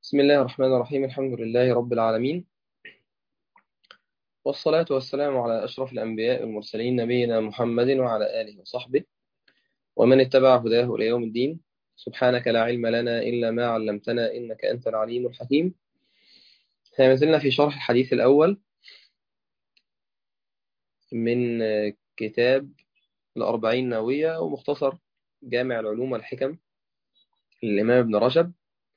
بسم الله الرحمن الرحيم. الحمد لله رب العالمين، والصلاة والسلام على أشرف الأنبياء والمرسلين نبينا محمد وعلى آله وصحبه ومن اتبع هداه إلى يوم الدين. سبحانك لا علم لنا إلا ما علمتنا إنك أنت العليم الحكيم. ما زلنا في شرح الحديث الأول من كتاب الأربعين نووية ومختصر جامع العلوم والحكم للإمام ابن رجب.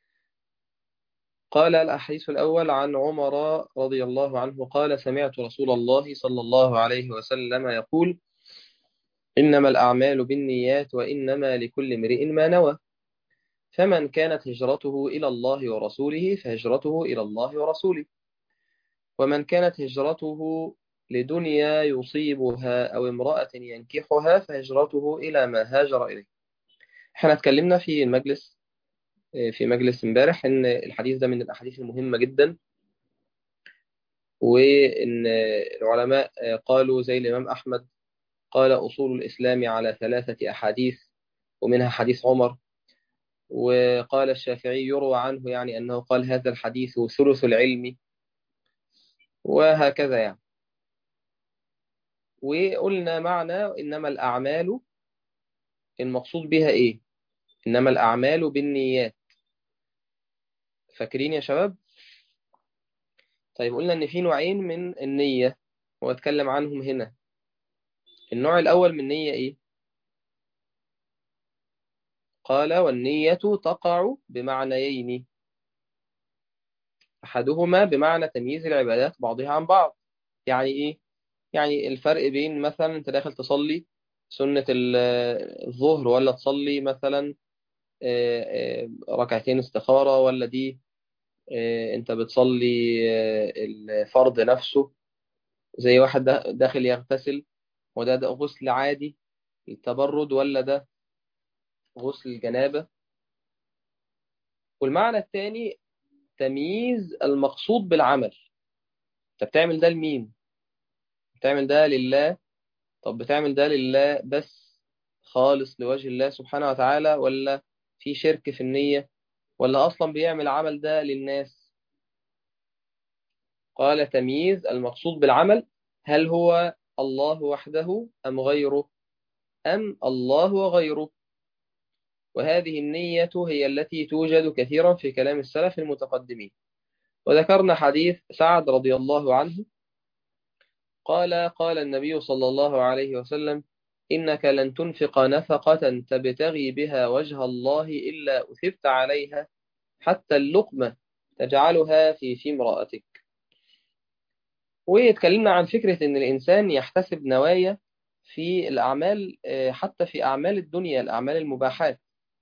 قال الحديث الأول عن عمر رضي الله عنه قال: سمعت رسول الله صلى الله عليه وسلم يقول: إنما الأعمال بالنيات وإنما لكل امرئ ما نوى، فمن كانت هجرته إلى الله ورسوله فهجرته إلى الله ورسوله، ومن كانت هجرته لدنيا يصيبها أو امرأة ينكحها فهجرته إلى ما هاجر إليه. احنا اتكلمنا في مجلس امبارح إن الحديث ده من الأحاديث المهمة جدا، وإن العلماء قالوا زي الإمام أحمد قال: أصول الإسلام على ثلاثة أحاديث، ومنها حديث عمر. وقال الشافعي يروى عنه يعني أنه قال: هذا الحديث ثلث العلم، وهكذا يعني. وقلنا معنى إنما الأعمال المقصود بها إيه؟ إنما الأعمال بالنيات. فاكرين يا شباب؟ طيب، قلنا إن في نوعين من النية وأتكلم عنهم هنا. النوع الأول من النية إيه؟ قال: والنية تقع بمعنيين، أحدهما بمعنى تمييز العبادات بعضها عن بعض. يعني إيه؟ يعني الفرق بين مثلا أنت داخل تصلي سنة الظهر، ولا تصلي مثلا ركعتين استخارة، ولا دي أنت بتصلي الفرض نفسه، زي واحد داخل يغتسل، وده غسل عادي التبرد، ولا ده غسل الجنابة. والمعنى الثاني تمييز المقصود بالعمل. أنت بتعمل ده لمين؟ بتعمل ده لله. طب بتعمل ده لله بس خالص لوجه الله سبحانه وتعالى، ولا في شرك في النية، ولا أصلا بيعمل عمل ده للناس؟ قال: تمييز المقصود بالعمل، هل هو الله وحده أم غيره، أم الله وغيره. وهذه النية هي التي توجد كثيرا في كلام السلف المتقدمين. وذكرنا حديث سعد رضي الله عنه قال: قال النبي صلى الله عليه وسلم: إنك لن تنفق نفقة تبتغي بها وجه الله إلا أثبت عليها، حتى اللقمة تجعلها في امرأتك. واتكلمنا عن فكرة إن الإنسان يحتسب نوايا في الأعمال، حتى في أعمال الدنيا، الأعمال المباحات.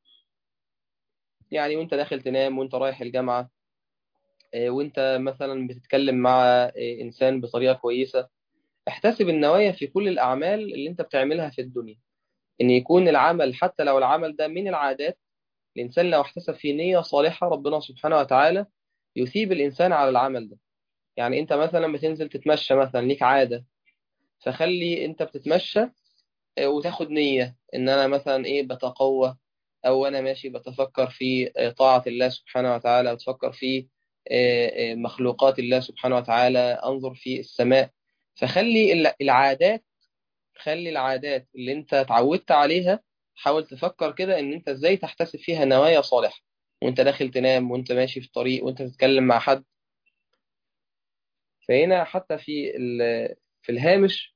يعني وانت داخل تنام، وانت رايح الجامعة، وانت مثلا بتتكلم مع إنسان بطريقة كويسة، احتسب النوايا في كل الأعمال اللي انت بتعملها في الدنيا، إن يكون العمل حتى لو العمل ده من العادات. الإنسان لو احتسب فيه نية صالحة ربنا سبحانه وتعالى يثيب الإنسان على العمل ده. يعني انت مثلا بتنزل تتمشى مثلا، ليك عادة، فخلي انت بتتمشى وتاخد نية ان انا مثلا ايه بتقوى، او انا ماشي بتفكر في طاعة الله سبحانه وتعالى، بتفكر في مخلوقات الله سبحانه وتعالى، انظر في السماء. فخلي العادات، خلي العادات اللي انت اتعودت عليها، حاول تفكر كده ان انت ازاي تحتسب فيها نوايا صالحة، وانت داخل تنام، وانت ماشي في الطريق، وانت بتتكلم مع حد. فهنا حتى في الهامش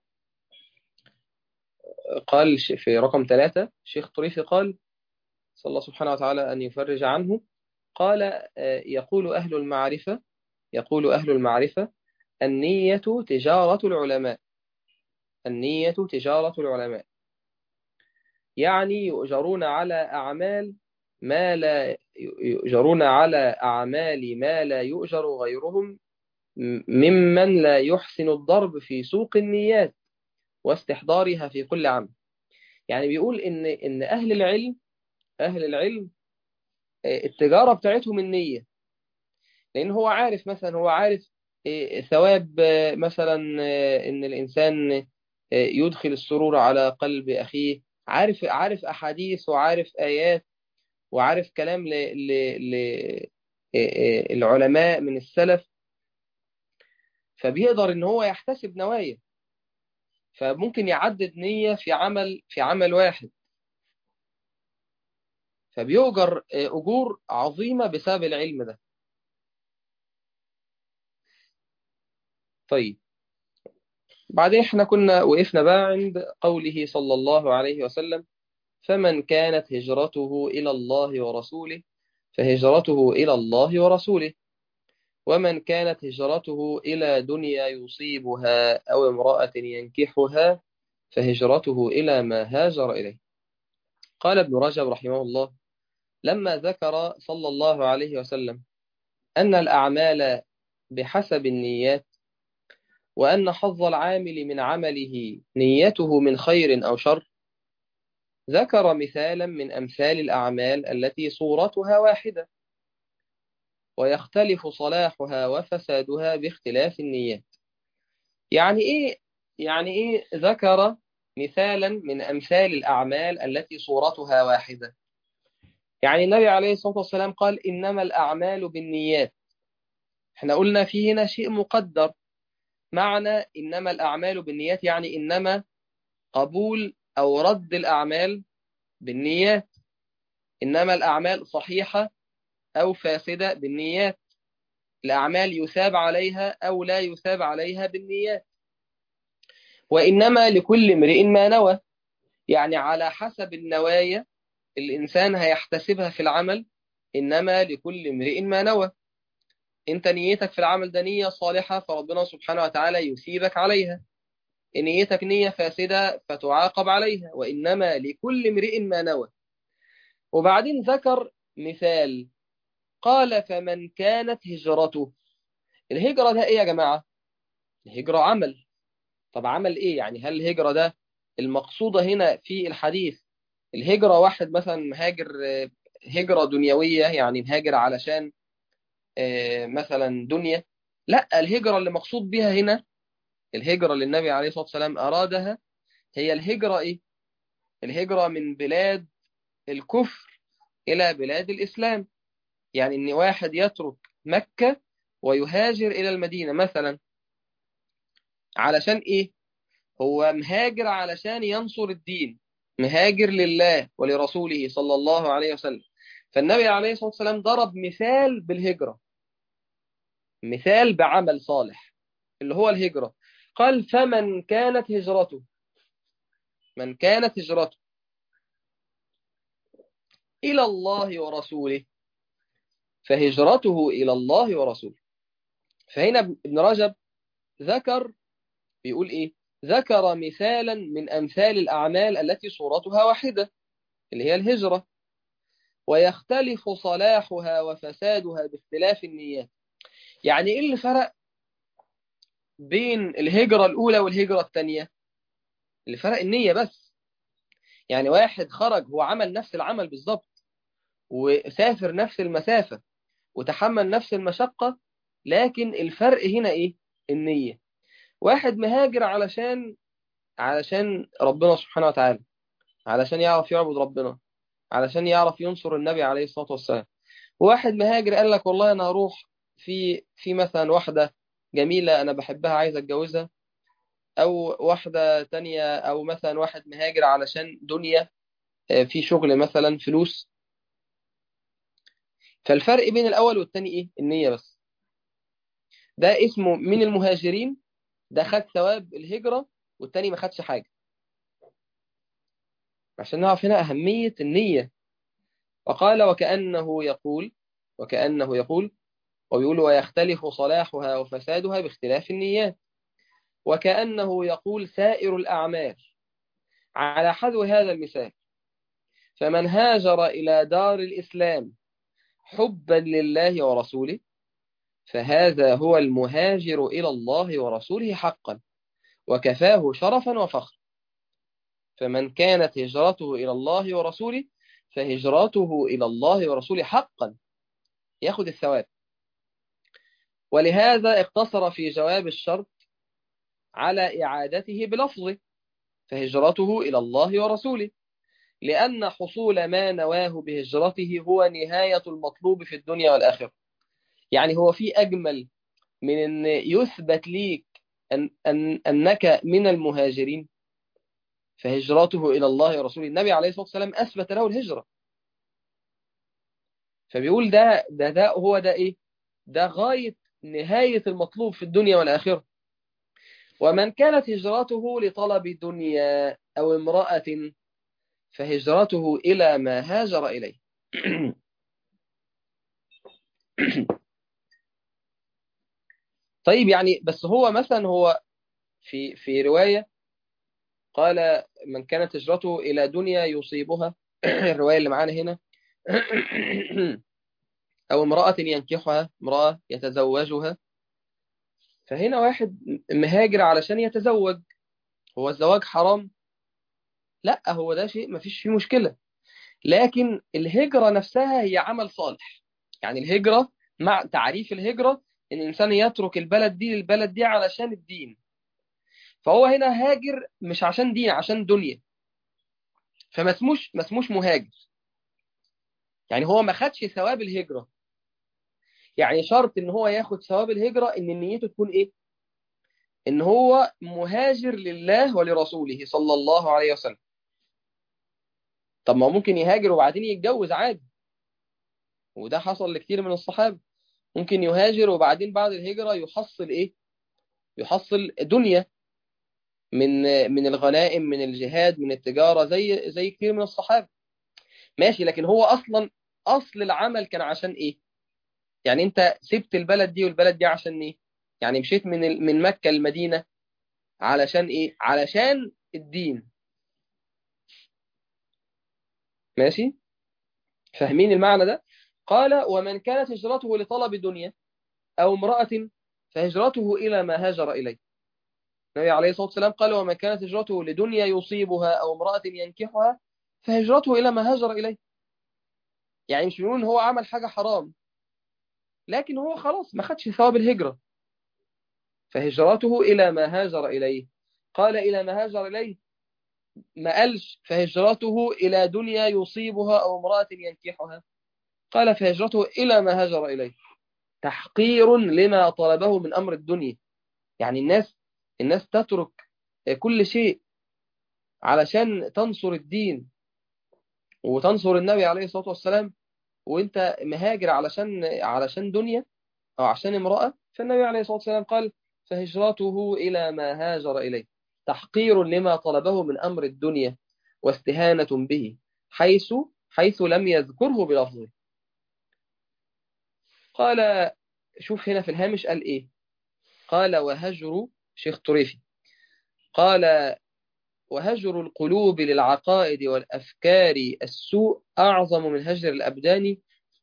قال في رقم 3 شيخ طريفي قال: صلى الله سبحانه وتعالى أن يفرج عنه، قال: يقول أهل المعرفة، يقول أهل المعرفة: النية تجارة العلماء، النية تجارة العلماء. يعني يؤجرون على أعمال ما لا يؤجرون على أعمال ما لا يؤجر غيرهم ممن لا يحسن الضرب في سوق النيات واستحضارها في كل عمل. يعني بيقول إن أهل العلم، أهل العلم التجارة بتاعتهم النية. لأن هو عارف، مثلا هو عارف ثواب مثلا إن الإنسان يدخل السرور على قلب أخيه، عارف أحاديث، وعارف آيات، وعارف كلام العلماء من السلف، فبيقدر ان هو يحتسب نوايا، فممكن يعدد نية في عمل واحد، فبيؤجر أجور عظيمة بسبب العلم ده. طيب، بعدين احنا كنا وقفنا بقى عند قوله صلى الله عليه وسلم: فمن كانت هجرته إلى الله ورسوله فهجرته إلى الله ورسوله، ومن كانت هجرته إلى دنيا يصيبها أو امرأة ينكحها فهجرته إلى ما هاجر إليه. قال ابن رجب رحمه الله: لما ذكر صلى الله عليه وسلم أن الأعمال بحسب النيات، وأن حظ العامل من عمله نيته من خير أو شر، ذكر مثالا من أمثال الأعمال التي صورتها واحدة ويختلف صلاحها وفسادها باختلاف النيات. يعني إيه؟ يعني إيه ذكر مثالا من أمثال الأعمال التي صورتها واحدة؟ يعني النبي عليه الصلاة والسلام قال: إنما الأعمال بالنيات. احنا قلنا في هنا شيء مقدر. معنى إنما الأعمال بالنيات يعني إنما قبول أو رد الأعمال بالنيات، إنما الأعمال صحيحة أو فاسدة بالنيات، الأعمال يثاب عليها أو لا يثاب عليها بالنيات. وإنما لكل امرئ ما نوى، يعني على حسب النوايا الإنسان هيحتسبها في العمل. إنما لكل امرئ ما نوى. أنت نيتك في العمل ده نية صالحة، فربنا سبحانه وتعالى يثيبك عليها. إن نيتك نية فاسدة فتعاقب عليها. وإنما لكل امرئ ما نوى. وبعدين ذكر مثال، قال: فمن كانت هجرته. الهجرة ده إيه يا جماعة؟ الهجرة عمل. طب عمل إيه؟ يعني هل الهجرة ده المقصودة هنا في الحديث الهجرة واحد مثلا مهاجر هجرة دنيوية، يعني مهاجر علشان مثلا دنيا؟ لا، الهجرة اللي مقصود بها هنا، الهجرة اللي النبي عليه الصلاة والسلام أرادها، هي الهجرة إيه؟ الهجرة من بلاد الكفر إلى بلاد الإسلام. يعني إن واحد يترك مكة ويهاجر إلى المدينة مثلا، علشان إيه؟ هو مهاجر علشان ينصر الدين، مهاجر لله ولرسوله صلى الله عليه وسلم. فالنبي عليه الصلاة والسلام ضرب مثال بالهجرة، مثال بعمل صالح اللي هو الهجرة. قال: فمن كانت هجرته، من كانت هجرته إلى الله ورسوله فهجرته إلى الله ورسوله. فهنا ابن رجب ذكر، بيقول إيه؟ ذكر مثالا من أمثال الأعمال التي صورتها واحدة، اللي هي الهجرة، ويختلف صلاحها وفسادها باختلاف النيات. يعني إيه اللي فرق بين الهجرة الأولى والهجرة الثانية؟ اللي فرق النية بس. يعني واحد خرج هو عمل نفس العمل بالظبط، وسافر نفس المسافة، وتحمل نفس المشقة، لكن الفرق هنا إيه؟ النية. واحد مهاجر علشان ربنا سبحانه وتعالى، علشان يعرف يعبد ربنا، علشان يعرف ينصر النبي عليه الصلاة والسلام. واحد مهاجر قال لك والله أنا هروح في مثلا واحدة جميلة أنا بحبها عايز أتجوزها، أو واحدة تانية، أو مثلا واحد مهاجر علشان دنيا، في شغل مثلا فلوس. فالفرق بين الأول والتاني إيه؟ النية بس. ده اسمه من المهاجرين، ده خد ثواب الهجرة، والتاني ما خدش حاجة. عشان نعرف هنا أهمية النية. وقال: وكأنه يقول ويقول: ويختلف صلاحها وفسادها باختلاف النيات. وكأنه يقول: سائر الأعمال على حذو هذا المثال. فمن هاجر إلى دار الإسلام حبا لله ورسوله فهذا هو المهاجر إلى الله ورسوله حقا، وكفاه شرفا وفخرا. فمن كانت هجرته إلى الله ورسوله فهجرته إلى الله ورسوله حقا، ياخد الثواب. ولهذا اقتصر في جواب الشرط على إعادته بلفظه: فهجرته إلى الله ورسوله، لأن حصول ما نواه بهجرته هو نهاية المطلوب في الدنيا والآخرة. يعني هو في أجمل من أن يثبت ليك أنك من المهاجرين؟ فهجرته إلى الله ورسوله. النبي عليه الصلاة والسلام أثبت له الهجرة، فبيقول ده هو ده إيه؟ ده غاية نهاية المطلوب في الدنيا والآخرة. ومن كانت هجرته لطلب دنيا أو امرأة فهجرته إلى ما هاجر إليه. طيب يعني بس هو مثلا هو في رواية قال من كانت هجرته إلى دنيا يصيبها الرواية اللي معانا هنا أو امرأة ينكحها، امرأة يتزوجها. فهنا واحد مهاجر علشان يتزوج، هو الزواج حرام؟ لا، هو ده شيء ما فيش فيه مشكلة، لكن الهجرة نفسها هي عمل صالح. يعني الهجرة، مع تعريف الهجرة إن الإنسان يترك البلد دي للبلد دي علشان الدين، فهو هنا هاجر مش عشان دين، عشان دنيا، فما اسموش مهاجر. يعني هو ما خدش ثواب الهجرة. يعني شرط ان هو ياخد ثواب الهجرة ان نيته تكون ايه؟ ان هو مهاجر لله ولرسوله صلى الله عليه وسلم. طب ما هو ممكن يهاجر وبعدين يتجوز عادي، وده حصل لكتير من الصحابة. ممكن يهاجر وبعدين بعد الهجرة يحصل ايه؟ يحصل دنيا من من الغنائم، من الجهاد، من التجارة، زي كتير من الصحابة. ماشي، لكن هو اصلا اصل العمل كان عشان ايه؟ يعني انت سبت البلد دي والبلد دي عشان ايه؟ يعني مشيت من مكة المدينة علشان ايه؟ علشان الدين. ماشي، فاهمين المعنى ده؟ قال ومن كانت هجرته لطلب دنيا او امرأة فهجرته الى ما هاجر اليه. النبي عليه الصلاة والسلام قال ومن كانت هجرته لدنيا يصيبها او امرأة ينكحها فهجرته الى ما هاجر اليه. يعني مش بيقول ان هو عمل حاجة حرام، لكن هو خلاص ما خدش ثواب الهجرة، فهجرته الى ما هاجر اليه. قال الى ما هاجر اليه، ما قالش فهجرته إلى دنيا يصيبها أو امرأة ينكحها، قال فهجرته إلى ما هاجر إليه، تحقير لما طلبه من أمر الدنيا. يعني الناس تترك كل شيء علشان تنصر الدين وتنصر النبي عليه الصلاة والسلام، وانت مهاجر علشان دنيا أو عشان امرأة. فالنبي عليه الصلاة والسلام قال فهجرته إلى ما هاجر إليه، تحقير لما طلبه من أمر الدنيا واستهانة به، حيث لم يذكره بلفظه. قال، شوف هنا في الهامش قال إيه؟ قال وهجر شيخ طريفي قال وهجر القلوب للعقائد والأفكار السوء أعظم من هجر الأبدان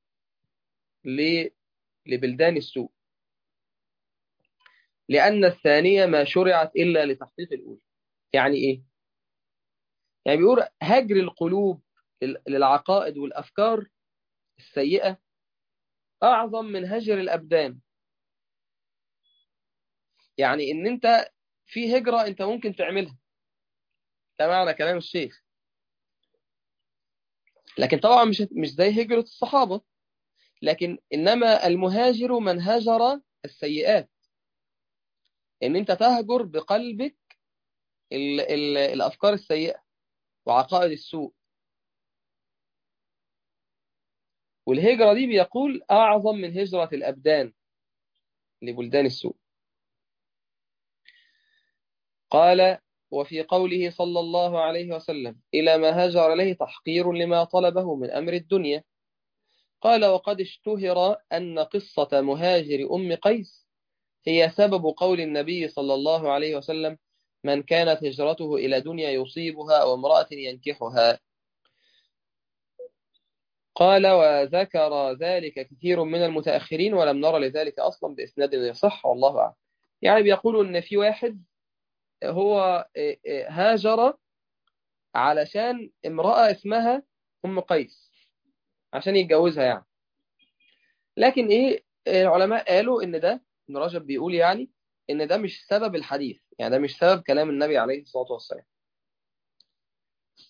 لبلدان السوء، لأن الثانية ما شرعت إلا لتحقيق الأولى. يعني إيه؟ يعني بيقول هجر القلوب للعقائد والأفكار السيئة أعظم من هجر الأبدان. يعني إن أنت في هجرة أنت ممكن تعملها، ده معنى كلام الشيخ، لكن طبعا مش زي هجرة الصحابة. لكن إنما المهاجر من هجر السيئات، إن أنت تهجر بقلبك الأفكار السيئة وعقائد السوء. والهجرة دي بيقول أعظم من هجرة الأبدان لبلدان السوء. قال وفي قوله صلى الله عليه وسلم إلى ما هاجر إليه تحقير لما طلبه من أمر الدنيا. قال وقد اشتهر أن قصة مهاجر أم قيس هي سبب قول النبي صلى الله عليه وسلم من كانت هجرته إلى دنيا يصيبها أو امرأة ينكحها. قال وذكر ذلك كثير من المتأخرين ولم نرى لذلك أصلا بإسناد يصح، والله أعلم. يعني بيقولوا إن في واحد هو هاجر علشان امرأة اسمها أم قيس عشان يتجوزها يعني. لكن إيه، العلماء قالوا إن ده، ابن رجب بيقول يعني إن ده مش سبب الحديث، يعني ده مش سبب كلام النبي عليه الصلاة والسلام.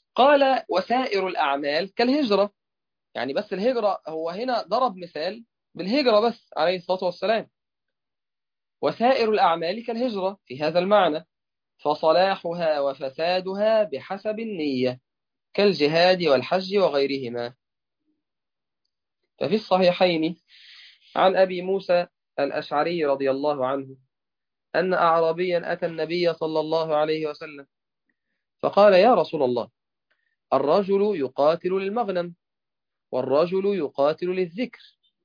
قال وسائر الأعمال كالهجرة. يعني بس الهجرة هو هنا ضرب مثال بالهجرة بس عليه الصلاة والسلام. وسائر الأعمال كالهجرة في هذا المعنى، فصلاحها وفسادها بحسب النية، كالجهاد والحج وغيرهما. ففي الصحيحين عن أبي موسى الأشعري رضي الله عنه أن أعرابيا أتى النبي صلى الله عليه وسلم فقال: يا رسول الله، الرجل يقاتل للمغنم، والرجل يقاتل للذكر،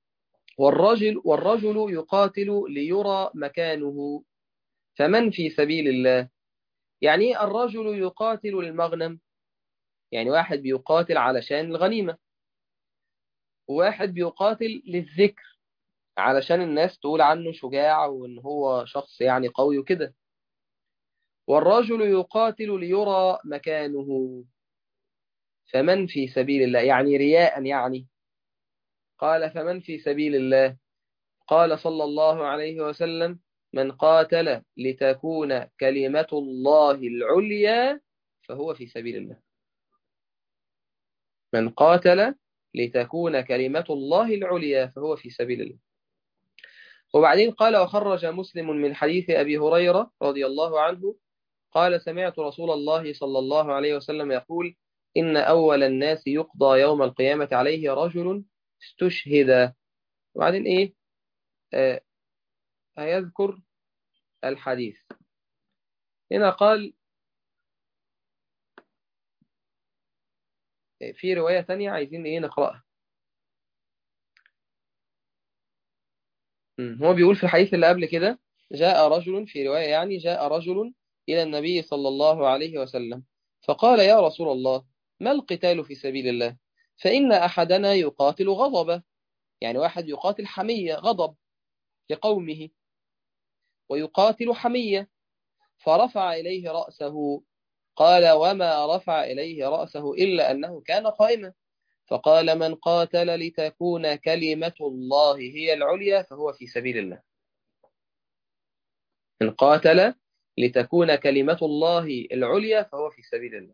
والرجل يقاتل ليرى مكانه، فمن في سبيل الله؟ يعني إيه الرجل يقاتل للمغنم؟ يعني واحد بيقاتل علشان الغنيمة، وواحد بيقاتل للذكر علشان الناس تقول عنه شجاع وإن هو شخص يعني قوي وكده. والرجل يقاتل ليرى مكانه، فمن في سبيل الله؟ يعني رياء يعني. قال: فمن في سبيل الله؟ قال صلى الله عليه وسلم: من قاتل لتكون كلمة الله العليا فهو في سبيل الله. من قاتل لتكون كلمة الله العليا فهو في سبيل الله. وبعدين قال: وخرج مسلم من حديث أبي هريرة رضي الله عنه قال: سمعت رسول الله صلى الله عليه وسلم يقول: إن أول الناس يقضى يوم القيامة عليه رجل استشهد. وبعدين إيه؟ هيذكر الحديث. هنا قال في رواية ثانية عايزين إيه نقرأها. هو بيقول في الحديث اللي قبل كده: جاء رجل، في رواية يعني جاء رجل إلى النبي صلى الله عليه وسلم فقال: يا رسول الله، ما القتال في سبيل الله؟ فإن أحدنا يقاتل غضبا، يعني واحد يقاتل حمية غضب لقومه، ويقاتل حمية، فرفع إليه رأسه. قال: وما رفع إليه رأسه إلا أنه كان قائما. فقال: من قاتل لتكون كلمة الله هي العليا فهو في سبيل الله. من قاتل لتكون كلمة الله العليا فهو في سبيل الله.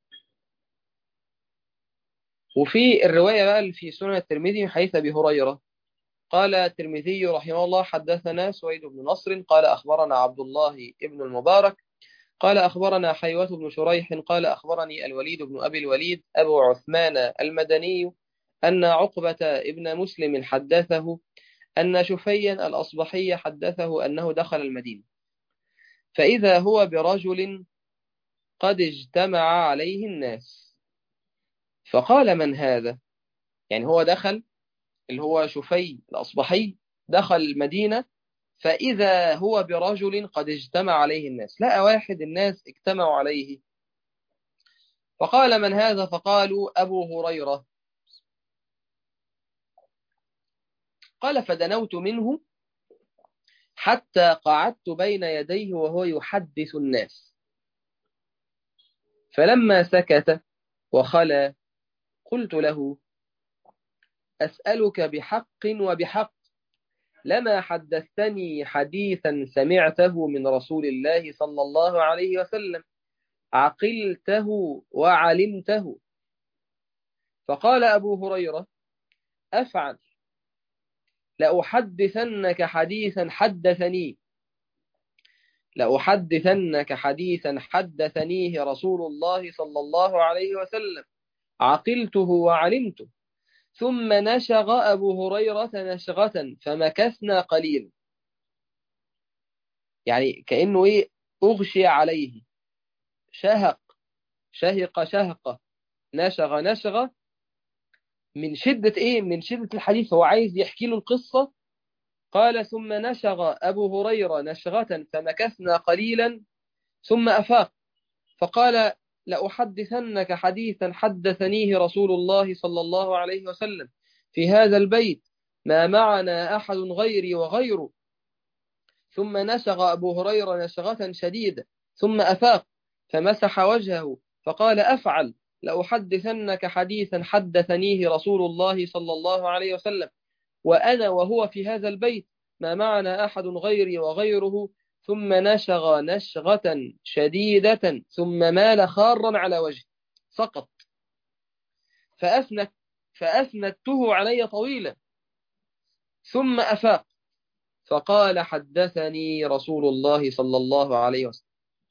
وفي الرواية بقى اللي في سنن الترمذي من حديث أبي هريرة قال الترمذي رحمه الله: حدثنا سويد بن نصر قال أخبرنا عبد الله بن المبارك قال أخبرنا حيوة بن شريح قال أخبرني الوليد بن أبي الوليد أبو عثمان المدني أن عقبة ابن مسلم حدثه أن شفيا الأصبحي حدثه أنه دخل المدينة، فإذا هو برجل قد اجتمع عليه الناس، فقال: من هذا؟ يعني هو دخل، اللي هو شفي الأصبحي دخل المدينة، فإذا هو برجل قد اجتمع عليه الناس، لقى واحد الناس اجتمعوا عليه، فقال: من هذا؟ فقالوا: أبو هريرة. قال: فدنوت منه حتى قعدت بين يديه وهو يحدث الناس، فلما سكت وخلا قلت له: أسألك بحق وبحق، لما حدثتني حديثا سمعته من رسول الله صلى الله عليه وسلم عقلته وعلمته. فقال أبو هريرة: أفعل، لأحدثنك حديثا حدثني، لأحدثنك حديثا حدثنيه رسول الله صلى الله عليه وسلم عقلته وعلمته. ثم نشغ أبو هريرة نشغة فمكثنا قليلا، يعني كأنه إيه، أغشي عليه، شهق، شهق شهقة، نشغ نشغة، من شدة إيه، من شدة الحديث، هو عايز يحكي له القصة. قال: ثم نشغ أبو هريرة نشغة فمكثنا قليلا ثم أفاق فقال: لأحدثنك حديثا حدثنيه رسول الله صلى الله عليه وسلم في هذا البيت ما معنا أحد غيري وغيره. ثم نشغ أبو هريرة نشغة شديدة ثم أفاق فمسح وجهه فقال: أفعل، لأحدثنك حديثا حدثنيه رسول الله صلى الله عليه وسلم وأنا وهو في هذا البيت ما معنا أحد غيري وغيره. ثم نشغ نشغة شديدة ثم مال خارا على وجهه، سقط، فأسندته علي طويلا، ثم أفاق فقال حدثني رسول الله صلى الله عليه وسلم.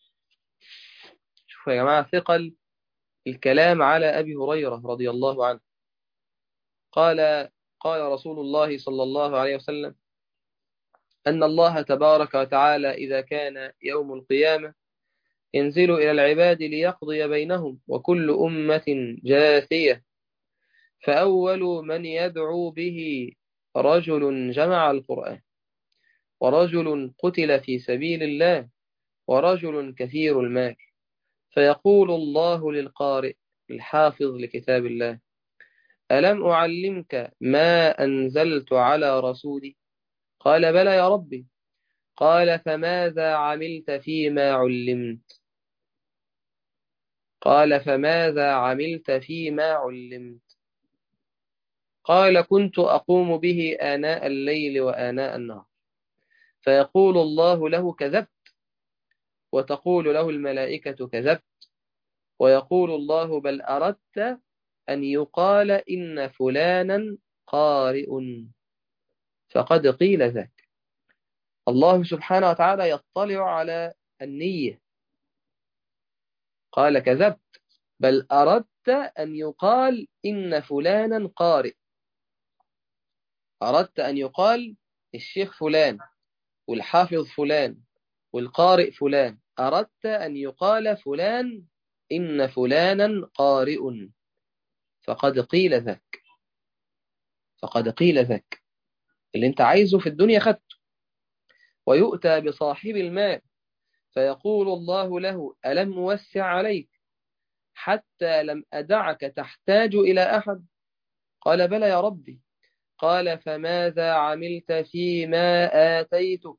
شوفوا يا جماعة ثقل الكلام على أبي هريرة رضي الله عنه. قال رسول الله صلى الله عليه وسلم أن الله تبارك وتعالى إذا كان يوم القيامة ينزل إلى العباد ليقضي بينهم وكل أمة جاثية، فأول من يدعو به رجل جمع القرآن، ورجل قتل في سبيل الله، ورجل كثير المال، فيقول الله للقارئ الحافظ لكتاب الله: ألم أعلمك ما أنزلت على رسولي؟ قال: بلى يا ربي. قال: فماذا عملت فيما علمت؟ قال: فماذا عملت فيما علمت؟ قال: كنت أقوم به آناء الليل وآناء النهار. فيقول الله له: كذبت. وتقول له الملائكة: كذبت. ويقول الله: بل أردت أن يقال إن فلانا قارئ، فقد قيل ذاك. الله سبحانه وتعالى يطلع على النية. قال: كذبت، بل أردت أن يقال إن فلانا قارئ. أردت أن يقال الشيخ فلان والحافظ فلان والقارئ فلان. أردت أن يقال فلان إن فلانا قارئ، فقد قيل ذاك. فقد قيل ذاك. اللي انت عايزه في الدنيا خدته. ويؤتى بصاحب المال فيقول الله له: ألم أوسع عليك حتى لم أدعك تحتاج إلى أحد؟ قال: بلى يا ربي. قال: فماذا عملت فيما آتيتك؟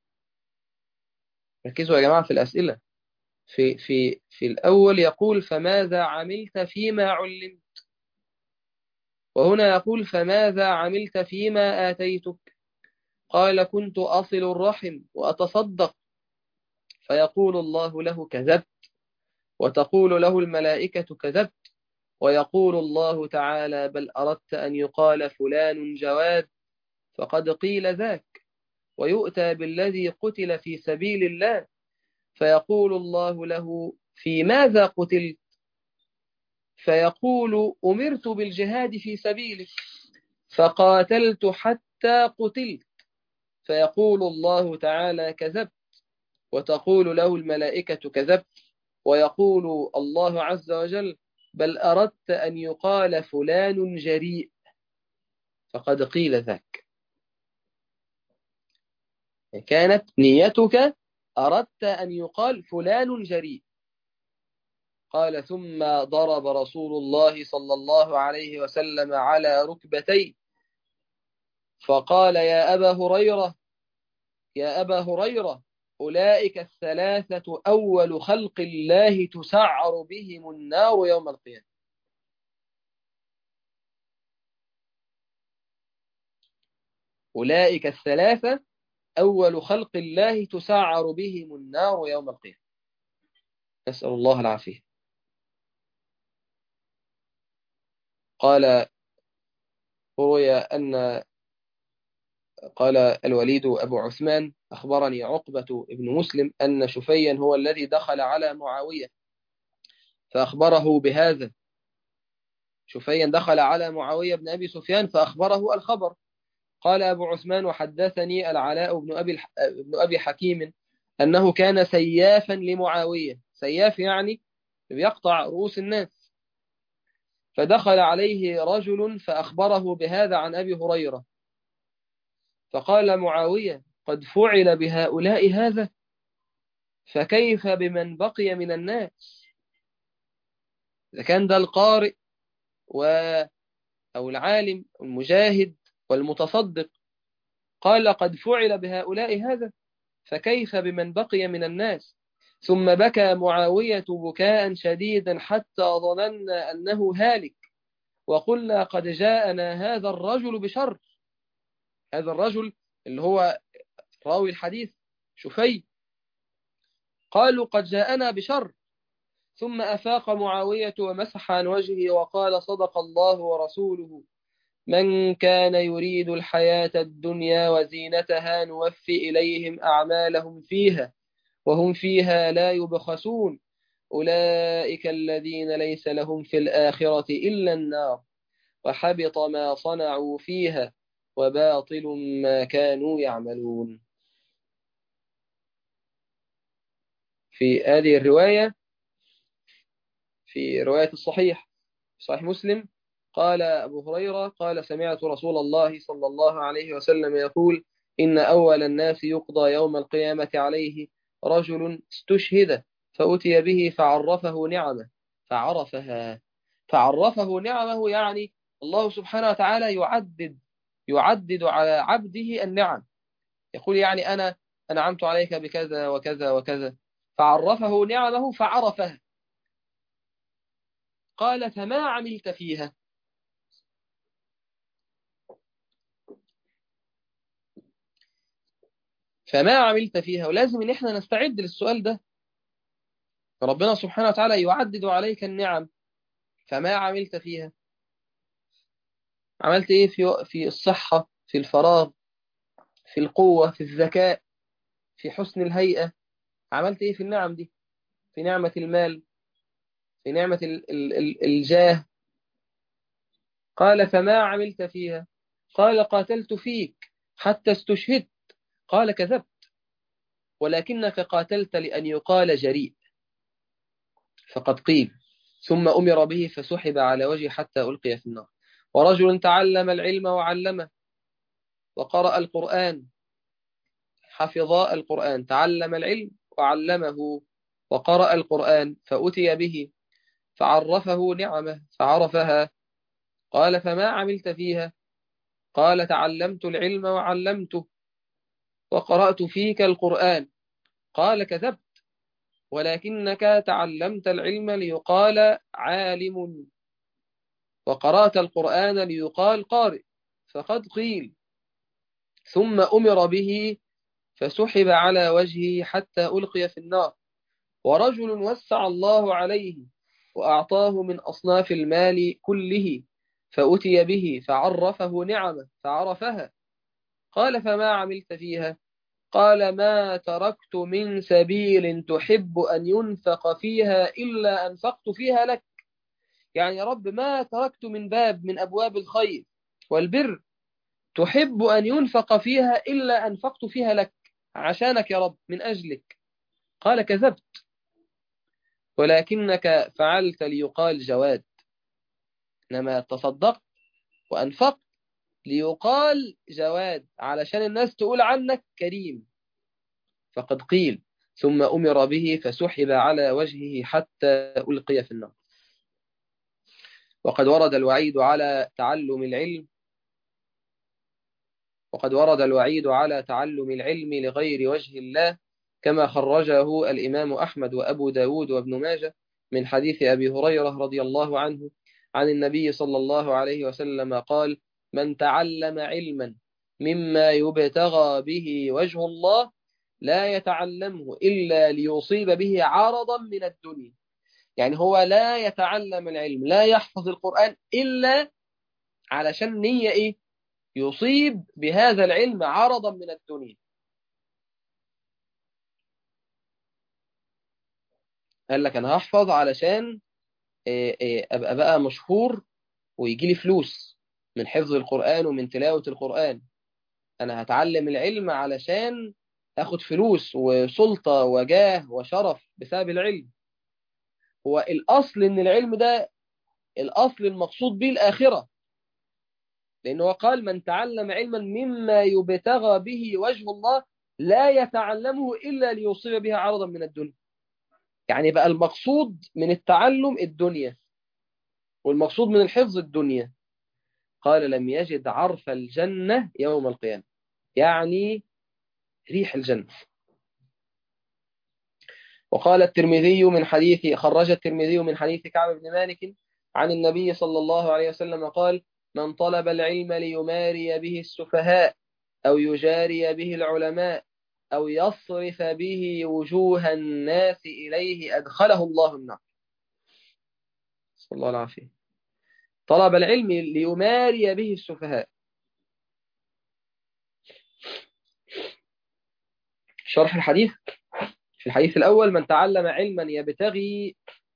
ركزوا يا جماعة في الأسئلة. في الأول يقول: فماذا عملت فيما علمت، وهنا يقول: فماذا عملت فيما آتيتك؟ قال: كنت أصل الرحم وأتصدق. فيقول الله له: كذبت. وتقول له الملائكة: كذبت. ويقول الله تعالى: بل أردت أن يقال فلان جواد، فقد قيل ذاك. ويؤتى بالذي قتل في سبيل الله فيقول الله له: في ماذا قتلت؟ فيقول: أمرت بالجهاد في سبيلك فقاتلت حتى قتلت. فيقول الله تعالى: كذبت. وتقول له الملائكة: كذبت. ويقول الله عز وجل: بل أردت أن يقال فلان جريء، فقد قيل ذاك. كانت نيتك أردت أن يقال فلان جريء. قال: ثم ضرب رسول الله صلى الله عليه وسلم على ركبتيه فقال: يا أبا هريرة، يا أبا هريرة، أولئك الثلاثة أول خلق الله تسعر بهم النار يوم القيامة. أولئك الثلاثة أول خلق الله تسعر بهم النار يوم القيامة. نسأل الله العافية. قال روي أن قال الوليد أبو عثمان: أخبرني عقبة بن مسلم أن شفيا هو الذي دخل على معاوية فأخبره بهذا. شفيا دخل على معاوية بن أبي سفيان فأخبره الخبر. قال أبو عثمان: وحدثني العلاء بن أبي حكيم أنه كان سيافا لمعاوية. سياف يعني بيقطع رؤوس الناس. فدخل عليه رجل فأخبره بهذا عن أبي هريرة، فقال معاوية: قد فعل بهؤلاء هذا، فكيف بمن بقي من الناس؟ إذا كان ده القارئ أو العالم المجاهد والمتصدق، قال: قد فعل بهؤلاء هذا، فكيف بمن بقي من الناس؟ ثم بكى معاوية بكاء شديدا حتى ظننا أنه هالك، وقلنا: قد جاءنا هذا الرجل بشر. هذا الرجل اللي هو راوي الحديث شفي. قالوا: قد جاءنا بشر. ثم أفاق معاوية ومسح عن وجهه وقال: صدق الله ورسوله، من كان يريد الحياة الدنيا وزينتها نوفي إليهم أعمالهم فيها وهم فيها لا يبخسون أولئك الذين ليس لهم في الآخرة إلا النار وحبط ما صنعوا فيها وباطل ما كانوا يعملون. في هذه الرواية، في رواية الصحيح صحيح مسلم، قال أبو هريرة قال سمعت رسول الله صلى الله عليه وسلم يقول إن أول الناس يقضى يوم القيامة عليه رجل استشهد فأتي به فعرفه نعمه فعرفها. فعرفه نعمه يعني الله سبحانه وتعالى يعدد على عبده النعم، يقول يعني أنا أنعمت عليك بكذا وكذا وكذا، فعرفه نعمه فعرفها. قال فما عملت فيها؟ فما عملت فيها، ولازم ان احنا نستعد للسؤال ده. ربنا سبحانه وتعالى يعدد عليك النعم، فما عملت فيها؟ عملت ايه في الصحة، في الفراغ، في القوة، في الذكاء، في حسن الهيئة؟ عملت ايه في النعم دي؟ في نعمة المال، في نعمة الجاه. قال فما عملت فيها؟ قال قاتلت فيك حتى استشهدت. قال كذبت، ولكنك قاتلت لأن يقال جريء، فقد قيل. ثم أمر به فسحب على وجهه حتى ألقي في النار. ورجل تعلم العلم وعلمه وقرأ القرآن، حفظ القرآن، تعلم العلم وعلمه وقرأ القرآن، فأتي به فعرفه نعمه فعرفها. قال فما عملت فيها؟ قال تعلمت العلم وعلمته وقرأت فيك القرآن. قال كذبت، ولكنك تعلمت العلم ليقال عالم وقرأت القرآن ليقال قارئ، فقد قيل. ثم أمر به فسحب على وجهه حتى ألقي في النار. ورجل وسع الله عليه وأعطاه من أصناف المال كله، فأتي به فعرفه نعمه فعرفها. قال فما عملت فيها؟ قال ما تركت من سبيل تحب أن ينفق فيها إلا أنفقت فيها لك. يعني يا رب ما تركت من باب من أبواب الخير والبر تحب أن ينفق فيها إلا أنفقت فيها لك، عشانك يا رب، من أجلك. قال كذبت، ولكنك فعلت ليقال جواد، إنما تصدقت وأنفقت ليقال جواد، علشان الناس تقول عنك كريم، فقد قيل. ثم أمر به فسحب على وجهه حتى ألقي في النار. وقد ورد الوعيد على تعلم العلم لغير وجه الله، كما خرجه الإمام أحمد وأبو داود وابن ماجه من حديث أبي هريرة رضي الله عنه عن النبي صلى الله عليه وسلم قال: من تعلم علما مما يبتغى به وجه الله لا يتعلمه إلا ليصيب به عرضا من الدنيا. يعني هو لا يتعلم العلم، لا يحفظ القرآن إلا علشان نية إيه؟ يصيب بهذا العلم عرضا من الدنيا. قال لك أنا هحفظ علشان أبقى بقى مشهور ويجي لي فلوس من حفظ القرآن ومن تلاوة القرآن. أنا هتعلم العلم علشان أخد فلوس وسلطة وجاه وشرف بسبب العلم. هو الأصل إن العلم ده الأصل المقصود به الآخرة، لأنه قال: من تعلم علما مما يبتغى به وجه الله لا يتعلمه إلا ليصيب به عرضا من الدنيا. يعني بقى المقصود من التعلم الدنيا، والمقصود من الحفظ الدنيا. قال: لم يجد عرف الجنة يوم القيامة، يعني ريح الجنة. وقال الترمذي من حديث خرج الترمذي من حديث كعب بن مالك عن النبي صلى الله عليه وسلم قال: من طلب العلم ليماري به السفهاء أو يجاري به العلماء أو يصرف به وجوه الناس إليه أدخله الله النار. صلى الله العافية. طلب العلم ليماري به السفهاء. شرح الحديث. في الحديث الأول: من تعلم علما يبتغي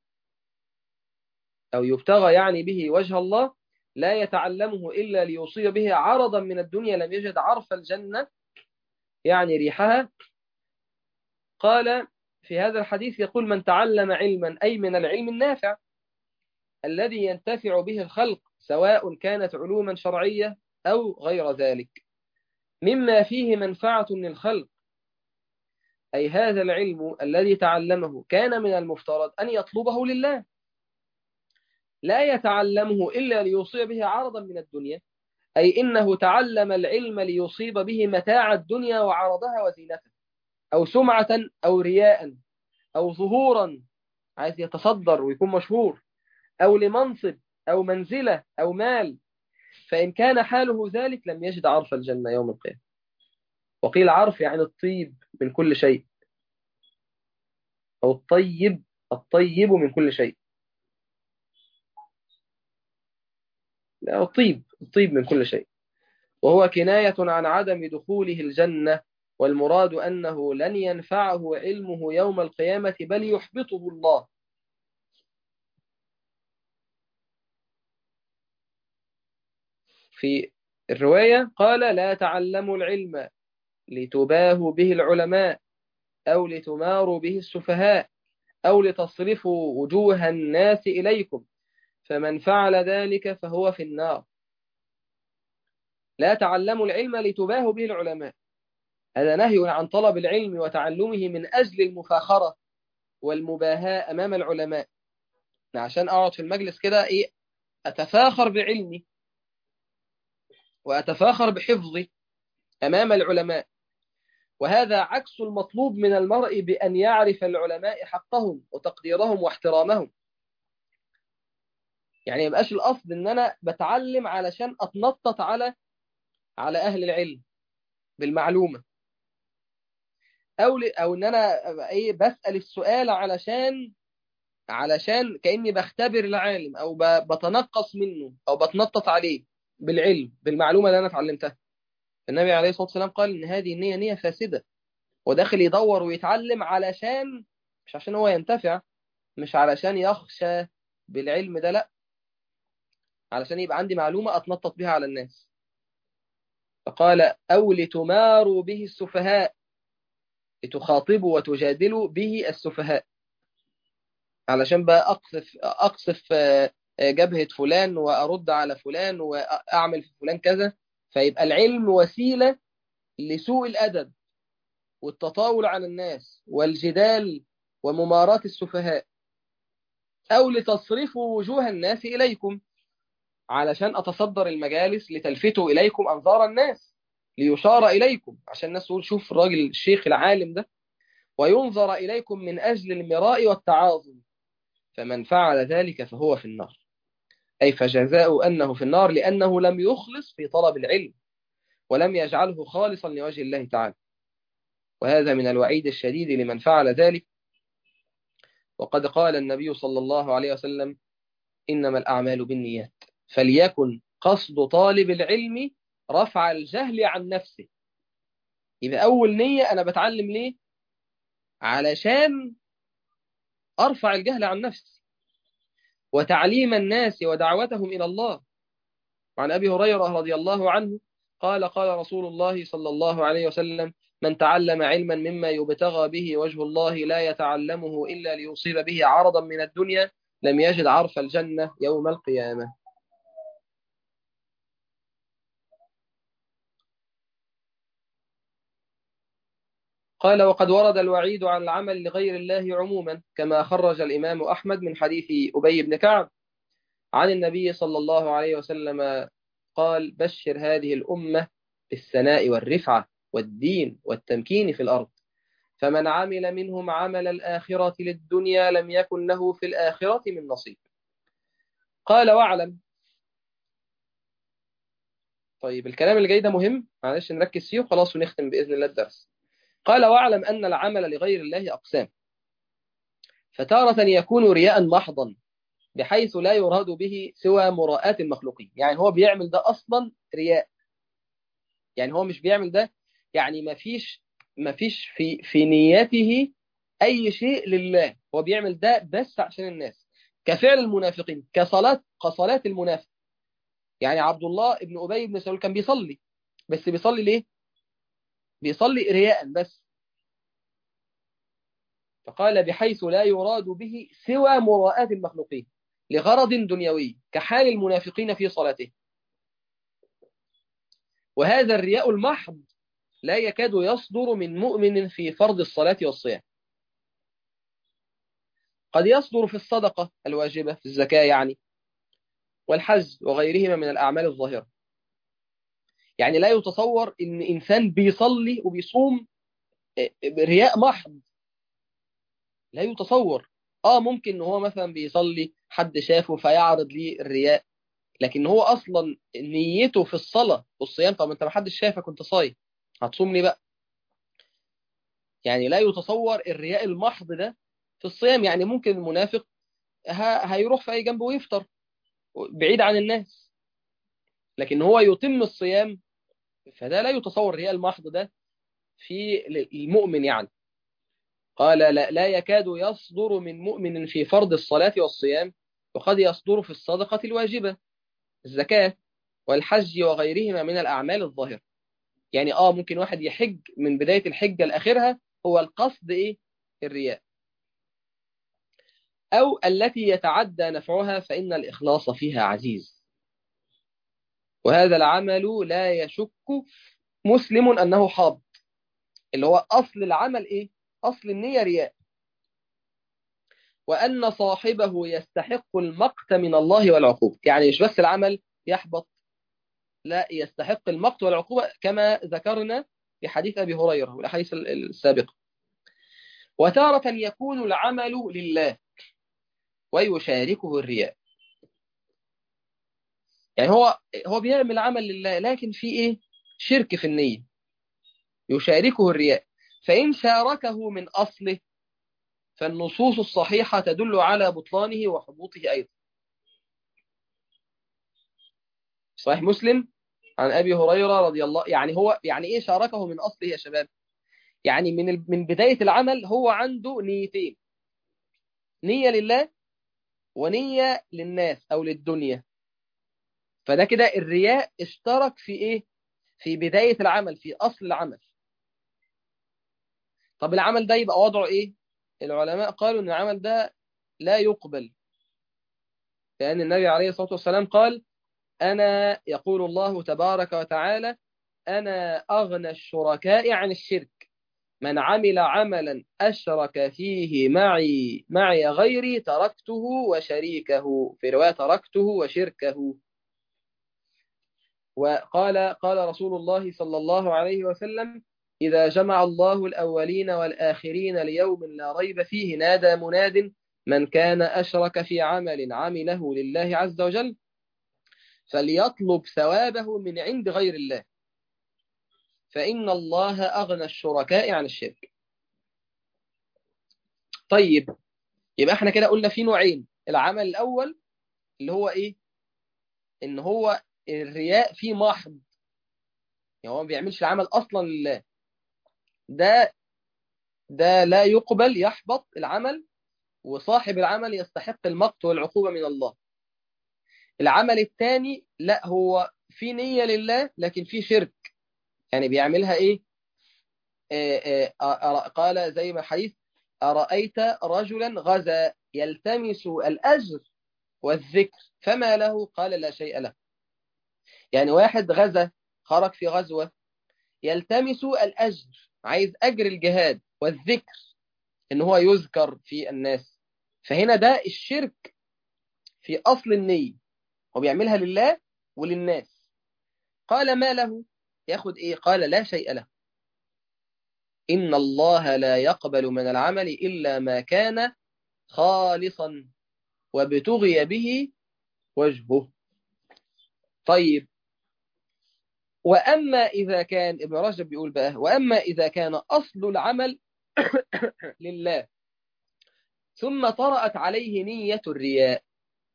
أو يبتغى يعني به وجه الله لا يتعلمه إلا ليصيب به عرضا من الدنيا لم يجد عرف الجنة يعني ريحها. قال في هذا الحديث يقول: من تعلم علما أي من العلم النافع الذي ينتفع به الخلق سواء كانت علوما شرعية أو غير ذلك مما فيه منفعة للخلق، أي هذا العلم الذي تعلمه كان من المفترض أن يطلبه لله لا يتعلمه إلا ليصيب به عرضا من الدنيا، أي إنه تعلم العلم ليصيب به متاع الدنيا وعرضها وزينتها، أو سمعة أو رياء أو ظهورا، عايز يتصدر ويكون مشهور، أو لمنصب أو منزلة أو مال، فإن كان حاله ذلك لم يجد عرف الجنة يوم القيامة. وقيل عرف يعني الطيب من كل شيء، أو الطيب من كل شيء، لا الطيب من كل شيء، وهو كناية عن عدم دخوله الجنة، والمراد أنه لن ينفعه علمه يوم القيامة بل يحبطه الله. في الرواية قال: لا تعلموا العلم لتباهوا به العلماء أو لتماروا به السفهاء أو لتصرفوا وجوه الناس إليكم فمن فعل ذلك فهو في النار. لا تعلموا العلم لتباهوا به العلماء، هذا نهي عن طلب العلم وتعلمه من أجل المفاخرة والمباهاة أمام العلماء، عشان أقعد في المجلس كده أتفاخر بعلمي وأتفاخر بحفظي أمام العلماء، وهذا عكس المطلوب من المرء بأن يعرف العلماء حقهم وتقديرهم واحترامهم. يعني يبقاش القصد إن أنا بتعلم علشان أتنطط على أهل العلم بالمعلومة، أو إن أنا بسأل السؤال علشان كأني بختبر العالم أو بتنقص منه أو بتنطط عليه بالعلم بالمعلومة اللي أنا اتعلمتها. النبي عليه الصلاة والسلام قال إن هذه النية نية فاسدة، وداخل يدور ويتعلم مش عشان هو ينتفع، مش علشان يخشى بالعلم ده، لا، علشان يبقى عندي معلومة أتنطط بها على الناس. فقال: أو لتماروا به السفهاء، لتخاطبوا وتجادلوا به السفهاء، علشان بقى أقصف جبهة فلان وأرد على فلان وأعمل في فلان كذا، فيبقى العلم وسيلة لسوء الأدب والتطاول على الناس والجدال ومماراة السفهاء، أو لتصرفوا وجوه الناس إليكم، علشان أتصدر المجالس لتلفتوا إليكم أنظار الناس، ليشار إليكم عشان الناس تقول شوف الراجل الشيخ العالم ده، وينظر إليكم من أجل المراء والتعاظم، فمن فعل ذلك فهو في النار، أي فجزاؤه أنه في النار لأنه لم يخلص في طلب العلم ولم يجعله خالصا لوجه الله تعالى، وهذا من الوعيد الشديد لمن فعل ذلك. وقد قال النبي صلى الله عليه وسلم: إنما الأعمال بالنيات، فليكن قصد طالب العلم رفع الجهل عن نفسه. يبقى أول نية أنا بتعلم ليه؟ علشان أرفع الجهل عن نفسي وتعليم الناس ودعوتهم إلى الله. وعن أبي هريرة رضي الله عنه قال: قال رسول الله صلى الله عليه وسلم: من تعلم علما مما يبتغى به وجه الله لا يتعلمه إلا ليصيب به عرضا من الدنيا لم يجد عرف الجنة يوم القيامة. قال: وقد ورد الوعيد عن العمل لغير الله عموما كما خرج الإمام أحمد من حديث أبي بن كعب عن النبي صلى الله عليه وسلم قال: بشر هذه الأمة بالثناء والرفعة والدين والتمكين في الأرض، فمن عمل منهم عمل الآخرة للدنيا لم يكن له في الآخرة من نصيب. قال: واعلم. طيب الكلام اللي جاي ده مهم، معلش نركز فيه وخلاص ونختم بإذن الله الدرس. قال: واعلم أن العمل لغير الله أقسام، فتارة يكون رياء محضا بحيث لا يراد به سوى مراءة المخلوقين. يعني هو بيعمل ده أصلا رياء، يعني هو مش بيعمل ده، يعني ما فيش في نيته أي شيء لله، هو بيعمل ده بس عشان الناس، كفعل المنافقين، كصلاة المنافق. يعني عبد الله بن أبي بن سلول كان بيصلي، بس بيصلي ليه؟ بيصلي رياء بس. فقال بحيث لا يراد به سوى مراءة المخلوقين لغرض دنيوي، كحال المنافقين في صلاته. وهذا الرياء المحض لا يكاد يصدر من مؤمن في فرض الصلاة والصيام. قد يصدر في الصدقة الواجبة، في الزكاة يعني، والحج وغيرهما من الأعمال الظاهرة. يعني لا يتصور إن إنسان بيصلي وبيصوم رياء محض، لا يتصور. ممكن إن هو مثلا بيصلي حد شافه فيعرض ليه الرياء، لكن هو أصلا نيته في الصلاة والصيام. طب أنت ما حدش شافك وأنت صايم، هتصوم ليه بقى؟ يعني لا يتصور الرياء المحض ده في الصيام. يعني ممكن المنافق هيروح في أي جنب ويفطر بعيد عن الناس، لكن هو يتم الصيام، فده لا يتصور الرياء المحض ده في المؤمن. يعني قال لا يكاد يصدر من مؤمن في فرض الصلاة والصيام، وقد يصدر في الصدقة الواجبة، الزكاة والحج وغيرهما من الأعمال الظاهرة. يعني ممكن واحد يحج من بداية الحجة لآخرها هو القصد إيه؟ الرياء. أو التي يتعدى نفعها فإن الإخلاص فيها عزيز، وهذا العمل لا يشك مسلم أنه حاض. اللي هو أصل العمل إيه؟ أصل النية رياء، وأن صاحبه يستحق المقت من الله والعقوبة. يعني مش بس العمل يحبط، لا، يستحق المقت والعقوبة كما ذكرنا في حديث أبي هريرة والأحاديث السابقة. وتارة يكون العمل لله ويشاركه الرياء. يعني هو بيعمل عمل لله لكن في إيه؟ شرك في النية، يشاركه الرياء. فإن شاركه من أصله فالنصوص الصحيحة تدل على بطلانه وحبوطه أيضا. صحيح مسلم عن أبي هريرة رضي الله، يعني هو يعني إيه شاركه من أصله يا شباب؟ يعني من بداية العمل هو عنده نيتين، نية لله ونية للناس أو للدنيا. فده كده الرياء اشترك في إيه؟ في بداية العمل، في أصل العمل. طب العمل ده يبقى وضعه إيه؟ العلماء قالوا إن العمل ده لا يقبل، لأن النبي عليه الصلاة والسلام قال: يقول الله تبارك وتعالى: أنا أغنى الشركاء عن الشرك، من عمل عملا أشرك فيه معي غيري تركته وشريكه، في رواية تركته وشركه. قال رسول الله صلى الله عليه وسلم: إذا جمع الله الأولين والآخرين ليوم لا ريب فيه نادى مناد: من كان أشرك في عمل عمله لله عز وجل فليطلب ثوابه من عند غير الله، فإن الله أغنى الشركاء عن الشرك. طيب، يبقى احنا كده قلنا في نوعين. العمل الأول اللي هو إيه؟ إن هو الرياء فيه محض، يعني هو ما بيعملش العمل أصلا لله، ده لا يقبل، يحبط العمل، وصاحب العمل يستحق المقت والعقوبة من الله. العمل الثاني لا، هو في نية لله لكن في شرك، يعني بيعملها إيه؟ قال زي ما الحديث: أرأيت رجلا غزا يلتمس الأجر والذكر فما له؟ قال: لا شيء له. يعني واحد غزا، خرج في غزوة، يلتمس الأجر، عايز أجر الجهاد والذكر، إن هو يذكر في الناس. فهنا ده الشرك في أصل النية، هو بيعملها لله وللناس. قال: ما له؟ ياخد إيه؟ قال: لا شيء له. إن الله لا يقبل من العمل إلا ما كان خالصا وابتغي به وجهه. طيب، وأما إذا كان، ابن رجب بيقول بقى: وأما إذا كان أصل العمل لله ثم طرأت عليه نية الرياء،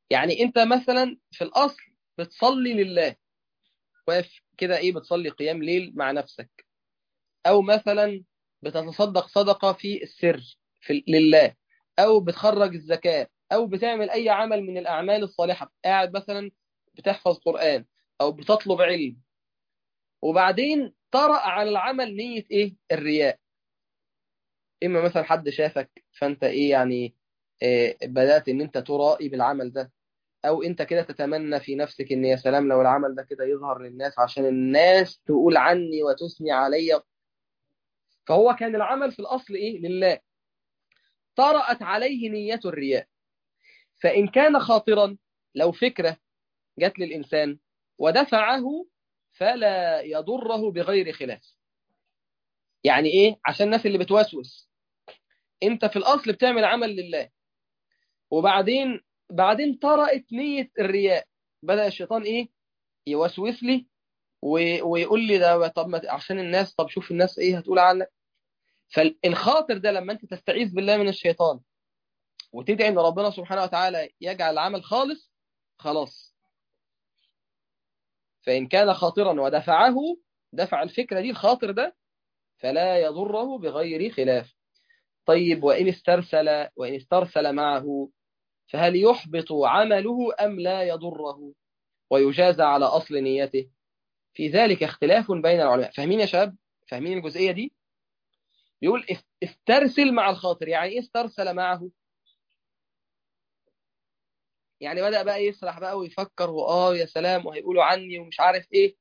يعني انت مثلا في الاصل بتصلي لله، واقف كده ايه بتصلي قيام ليل مع نفسك، او مثلا بتتصدق صدقة في السر لله، او بتخرج الزكاة، او بتعمل اي عمل من الاعمال الصالحة، قاعد مثلا بتحفظ قرآن او بتطلب علم، وبعدين طرأ على العمل نية ايه الرياء. اما مثلا حد شافك فانت ايه يعني بدأت ان انت ترائي بالعمل ده، او انت كده تتمنى في نفسك ان يا سلام لو العمل ده كده يظهر للناس عشان الناس تقول عني وتثني علي. فهو كان العمل في الاصل ايه لله، طرأت عليه نية الرياء. فان كان خاطرا، لو فكرة جت للانسان ودفعه فلا يضره بغير خلاف. يعني ايه؟ عشان الناس اللي بتوسوس، انت في الاصل بتعمل عمل لله، وبعدين طرأت نية الرياء، بدأ الشيطان ايه يوسوس لي ويقول لي ده طب ما عشان الناس، طب شوف الناس ايه هتقول عنك. فالخاطر ده لما انت تستعيذ بالله من الشيطان وتدعي ان ربنا سبحانه وتعالى يجعل العمل خالص، خلاص. فإن كان خاطرا ودفعه، دفع الفكرة دي الخاطر ده، فلا يضره بغير خلاف. طيب وإن استرسل معه، فهل يحبط عمله أم لا يضره ويجازى على أصل نيته؟ في ذلك اختلاف بين العلماء. فاهمين يا شباب؟ فاهمين الجزئية دي؟ بيقول استرسل مع الخاطر. يعني ايه استرسل معه؟ يعني بدأ بقى يسرح بقى ويفكر، يا سلام وهيقولوا عني ومش عارف ايه.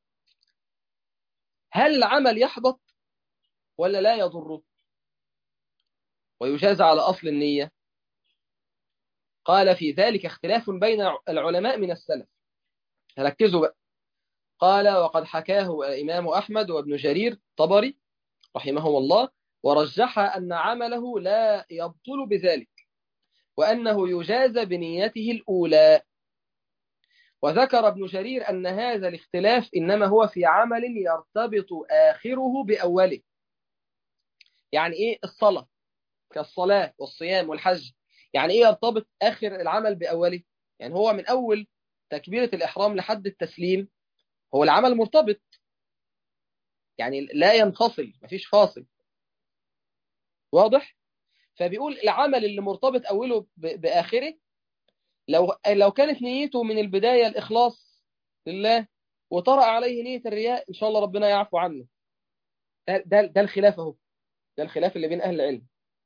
هل العمل يحبط ولا لا يضره ويجازى على أصل النية؟ قال في ذلك اختلاف بين العلماء من السلف. ركزوا بقى. قال وقد حكاه الإمام أحمد وابن جرير طبري رحمهم الله، ورجح أن عمله لا يبطل بذلك، وأنه يجازى بنيته الأولى. وذكر ابن جرير أن هذا الاختلاف إنما هو في عمل يرتبط آخره بأوله. يعني إيه الصلاة؟ كالصلاة والصيام والحج. يعني إيه يرتبط آخر العمل بأوله؟ يعني هو من أول تكبيرة الإحرام لحد التسليم هو العمل مرتبط، يعني لا ينفصل، مفيش فاصل. واضح؟ فبيقول العمل اللي مرتبط أوله بآخره، لو كانت نيته من البداية الإخلاص لله وطرأ عليه نية الرياء، إن شاء الله ربنا يعفو عنه. ده الخلاف اهو، ده الخلاف اللي بين أهل العلم.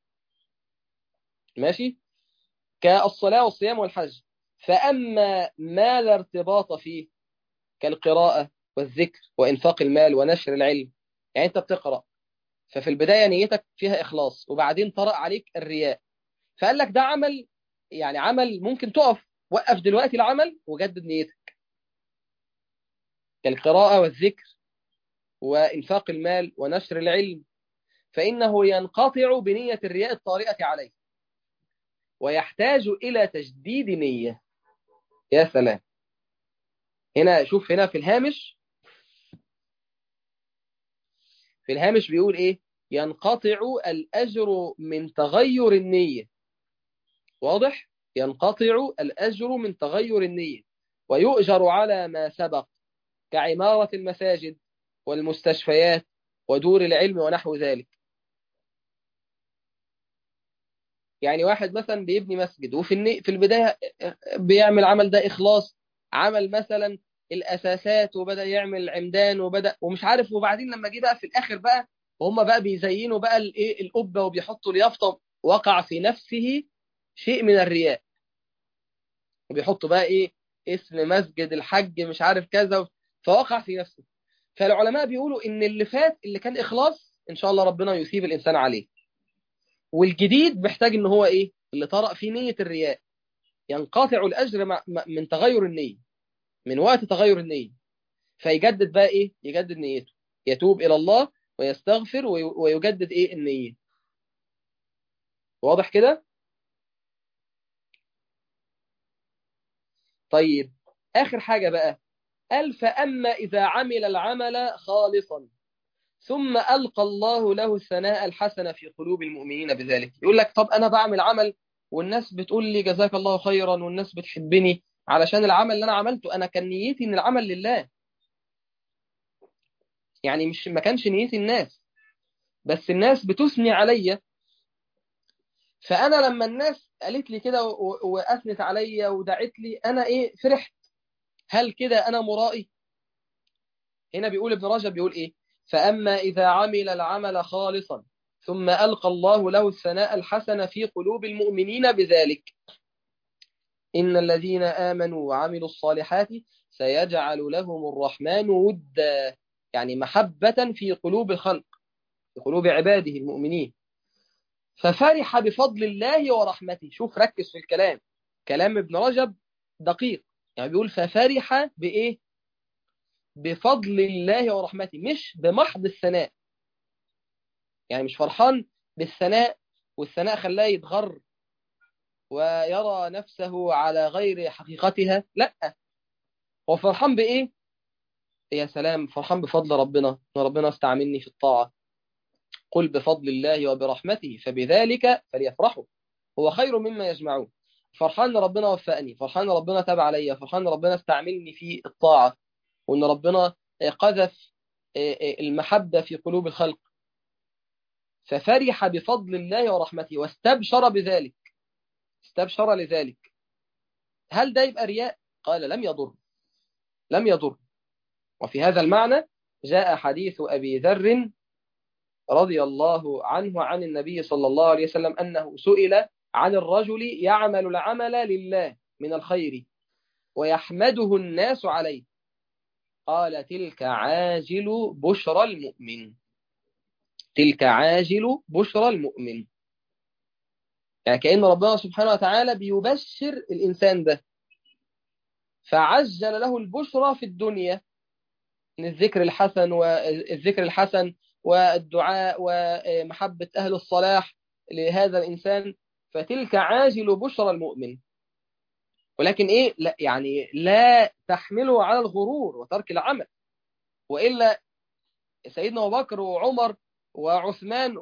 ماشي. كالصلاة والصيام والحج. فأما ما لا ارتباط فيه كالقراءة والذكر وإنفاق المال ونشر العلم، يعني أنت بتقرأ ففي البداية نيتك فيها إخلاص، وبعدين طرأ عليك الرياء، فقال لك ده عمل، يعني عمل ممكن تقف، وقف دلوقتي العمل وجدد نيتك. كالقراءة والذكر وإنفاق المال ونشر العلم، فإنه ينقطع بنية الرياء الطارئة عليه ويحتاج إلى تجديد نية. يا سلام. هنا شوف، هنا في الهامش بيقول إيه؟ ينقطع الأجر من تغير النية. واضح؟ ينقطع الأجر من تغير النية، ويؤجر على ما سبق كعمارة المساجد والمستشفيات ودور العلم ونحو ذلك. يعني واحد مثلا بيبني مسجد في البداية بيعمل عمل ده إخلاص، عمل مثلا الأساسات وبدأ يعمل العمدان وبدأ ومش عارف، وبعدين لما جه بقى في الآخر بقى وهم بقى بيزينوا بقى الايه القبة وبيحطوا اليافطة، وقع في نفسه شيء من الرياء، وبيحطوا بقى ايه اسم مسجد الحج مش عارف كذا، فوقع في نفسه. فالعلماء بيقولوا ان اللي فات اللي كان إخلاص إن شاء الله ربنا يثيب الإنسان عليه، والجديد محتاج ان هو ايه اللي طرأ فيه نية الرياء، ينقطع الأجر من تغير النية، من وقت تغير النية، فيجدد بقى ايه يجدد نيته، يتوب إلى الله ويستغفر ويجدد ايه النية. واضح كده؟ طيب آخر حاجة بقى، قال فأما إذا عمل العمل خالصا ثم ألقى الله له الثناء الحسن في قلوب المؤمنين بذلك. يقول لك طب أنا بعمل عمل والناس بتقول لي جزاك الله خيرا، والناس بتحبني علشان العمل اللي أنا عملته. أنا كان نيتي إن العمل لله، يعني مش ما كانش نيتي الناس، بس الناس بتثني عليا. فأنا لما الناس قالت لي كده وأثنت عليا ودعت لي، أنا إيه؟ فرحت. هل كده أنا مرائي؟ هنا بيقول ابن رجب، بيقول إيه؟ فأما إذا عمل العمل خالصا ثم ألقى الله له الثناء الحسن في قلوب المؤمنين بذلك، إن الذين آمنوا وعملوا الصالحات سيجعل لهم الرحمن ودا، يعني محبة في قلوب الخلق، في قلوب عباده المؤمنين. ففرح بفضل الله ورحمته. شوف، ركز في الكلام، كلام ابن رجب دقيق. يعني بيقول ففرح بإيه؟ بفضل الله ورحمته، مش بمحض الثناء. يعني مش فرحان بالثناء والثناء خلاه يتغر ويرى نفسه على غير حقيقتها، لا، هو فرحان بإيه؟ يا سلام، فرحان بفضل ربنا، ان ربنا استعملني في الطاعة. قل بفضل الله وبرحمته فبذلك فليفرحوا هو خير مما يجمعون. فرحان ان ربنا وفقني، فرحان ان ربنا تاب عليا، فرحان ان ربنا استعملني في الطاعة، وان ربنا قذف المحبة في قلوب الخلق. ففرح بفضل الله ورحمته واستبشر بذلك، استبشر لذلك. هل ده يبقى رياء؟ قال لم يضر، لم يضر. وفي هذا المعنى جاء حديث أبي ذر رضي الله عنه عن النبي صلى الله عليه وسلم أنه سئل عن الرجل يعمل العمل لله من الخير ويحمده الناس عليه، قال تلك عاجل بشرى المؤمن، تلك عاجل بشرى المؤمن. يعني كأن ربنا سبحانه وتعالى بيبشر الإنسان ده، فعجل له البشرى في الدنيا من الذكر الحسن، والذكر الحسن والدعاء ومحبة أهل الصلاح لهذا الإنسان. فتلك عاجل بشرى المؤمن. ولكن إيه؟ لا، يعني لا تحمله على الغرور وترك العمل، وإلا سيدنا أبو بكر وعمر وعثمان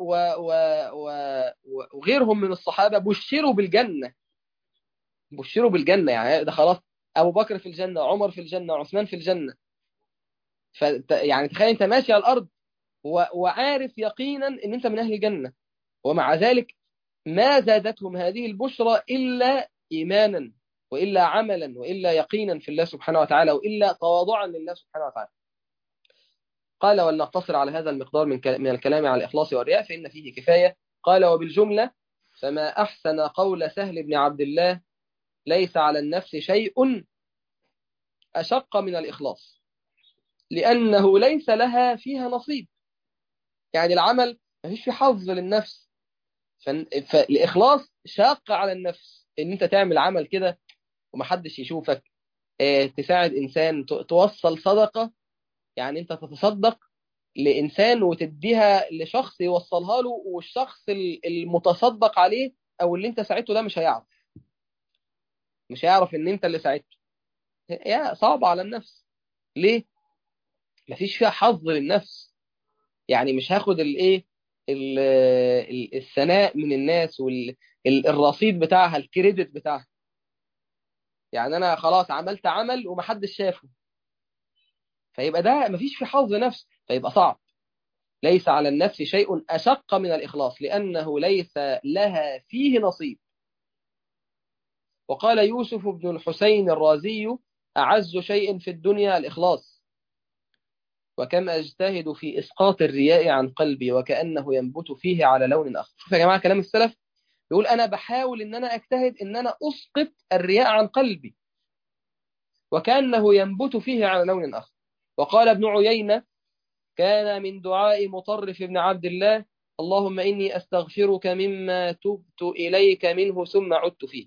وغيرهم من الصحابة بشروا بالجنة، بشروا بالجنة. يعني ده خلاص، أبو بكر في الجنة، عمر في الجنة، عثمان في الجنة. يعني تخيل أنت ماشي على الأرض وعارف يقينا ان انت من اهل الجنة، ومع ذلك ما زادتهم هذه البشرى الا ايمانا، والا عملا، والا يقينا في الله سبحانه وتعالى، والا تواضعا لله سبحانه وتعالى. قال ولنقتصر على هذا المقدار من الكلام على الاخلاص والرياء فان فيه كفاية. قال وبالجملة فما احسن قول سهل بن عبد الله ليس على النفس شيء اشق من الاخلاص، لانه ليس لها فيها نصيب. يعني العمل ما فيش فيه حظ للنفس، فالإخلاص شاق على النفس، إن أنت تعمل عمل كده ومحدش يشوفك، تساعد إنسان، توصل صدقة، يعني أنت تتصدق لإنسان وتديها لشخص يوصلها له، والشخص المتصدق عليه أو اللي أنت ساعدته ده مش هيعرف إن أنت اللي ساعدته. يا صعب على النفس. ليه؟ مفيش فيها حظ للنفس. يعني مش هاخد الإيه، الثناء من الناس والرصيد بتاعها، الكريدت بتاعها. يعني انا خلاص عملت عمل ومحدش شافه، فيبقى ده مفيش في حظ نفس، فيبقى صعب. ليس على النفس شيء أشق من الإخلاص لأنه ليس لها فيه نصيب. وقال يوسف بن الحسين الرازي أعز شيء في الدنيا الإخلاص، وكم أجتهد في إسقاط الرياء عن قلبي وكأنه ينبت فيه على لون آخر. شوف يا جماعة كلام السلف، يقول أنا بحاول إن أنا أجتهد إن أنا أسقط الرياء عن قلبي وكأنه ينبت فيه على لون آخر. وقال ابن عيينة كان من دعاء مطرف بن عبد الله اللهم إني أستغفرك مما تبت إليك منه ثم عدت فيه.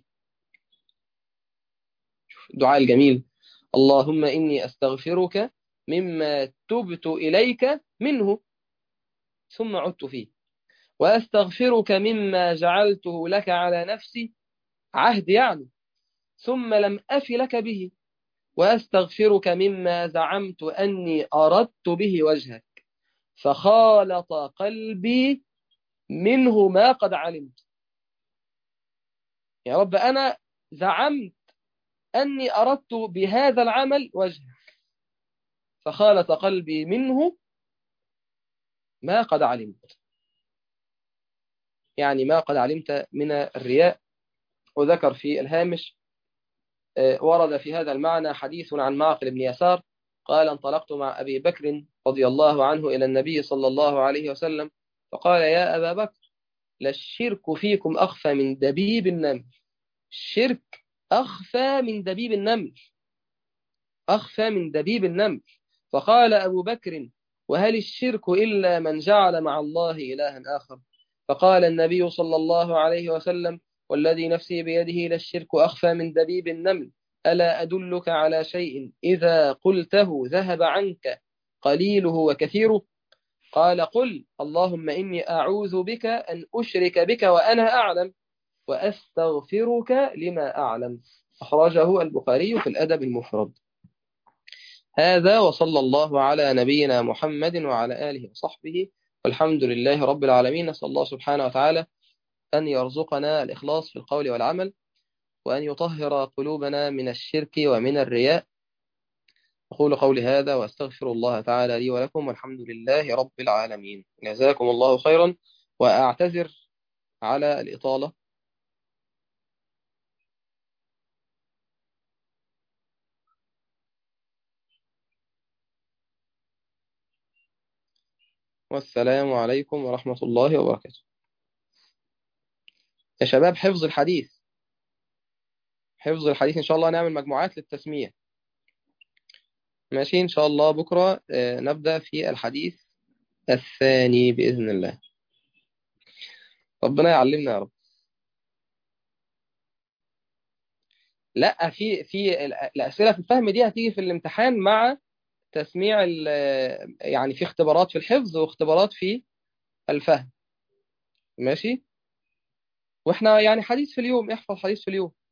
دعاء الجميل، اللهم إني أستغفرك مما تبت إليك منه ثم عدت فيه، وأستغفرك مما جعلته لك على نفسي عهد يعني ثم لم أف لك به، وأستغفرك مما زعمت أني أردت به وجهك فخالط قلبي منه ما قد علمت. يا رب أنا زعمت أني أردت بهذا العمل وجهك، فخالط قلبي منه ما قد علمت، يعني ما قد علمت من الرياء. وذكر في الهامش ورد في هذا المعنى حديث عن معقل بن يسار قال: انطلقت مع أبي بكر رضي الله عنه إلى النبي صلى الله عليه وسلم فقال: يا أبا بكر، للشرك فيكم أخفى من دبيب النمل. الشرك أخفى من دبيب النمل، أخفى من دبيب النمل. فقال أبو بكر: وهل الشرك إلا من جعل مع الله إلها آخر؟ فقال النبي صلى الله عليه وسلم: والذي نفسي بيده للشرك أخفى من دبيب النمل. ألا أدلك على شيء إذا قلته ذهب عنك قليله وكثيره؟ قال: قل. اللهم إني أعوذ بك أن أشرك بك وأنا أعلم، وأستغفرك لما أعلم. أخرجه البخاري في الأدب المفرد. هذا وصلى الله على نبينا محمد وعلى آله وصحبه، والحمد لله رب العالمين. نسأل الله سبحانه وتعالى أن يرزقنا الإخلاص في القول والعمل، وأن يطهر قلوبنا من الشرك ومن الرياء. أقول قولي هذا وأستغفر الله تعالى لي ولكم، والحمد لله رب العالمين. جزاكم الله خيرا، وأعتذر على الإطالة. والسلام عليكم ورحمة الله وبركاته. يا شباب، حفظ الحديث، حفظ الحديث إن شاء الله نعمل مجموعات للتسمية. ماشي، إن شاء الله بكرة نبدأ في الحديث الثاني بإذن الله. ربنا يعلمنا يا رب. لا، في الأسئلة في الفهم دي هتيجي في الامتحان مع تسميع يعني في اختبارات في الحفظ واختبارات في الفهم. ماشي، واحنا يعني حديث في اليوم، احفظ حديث في اليوم.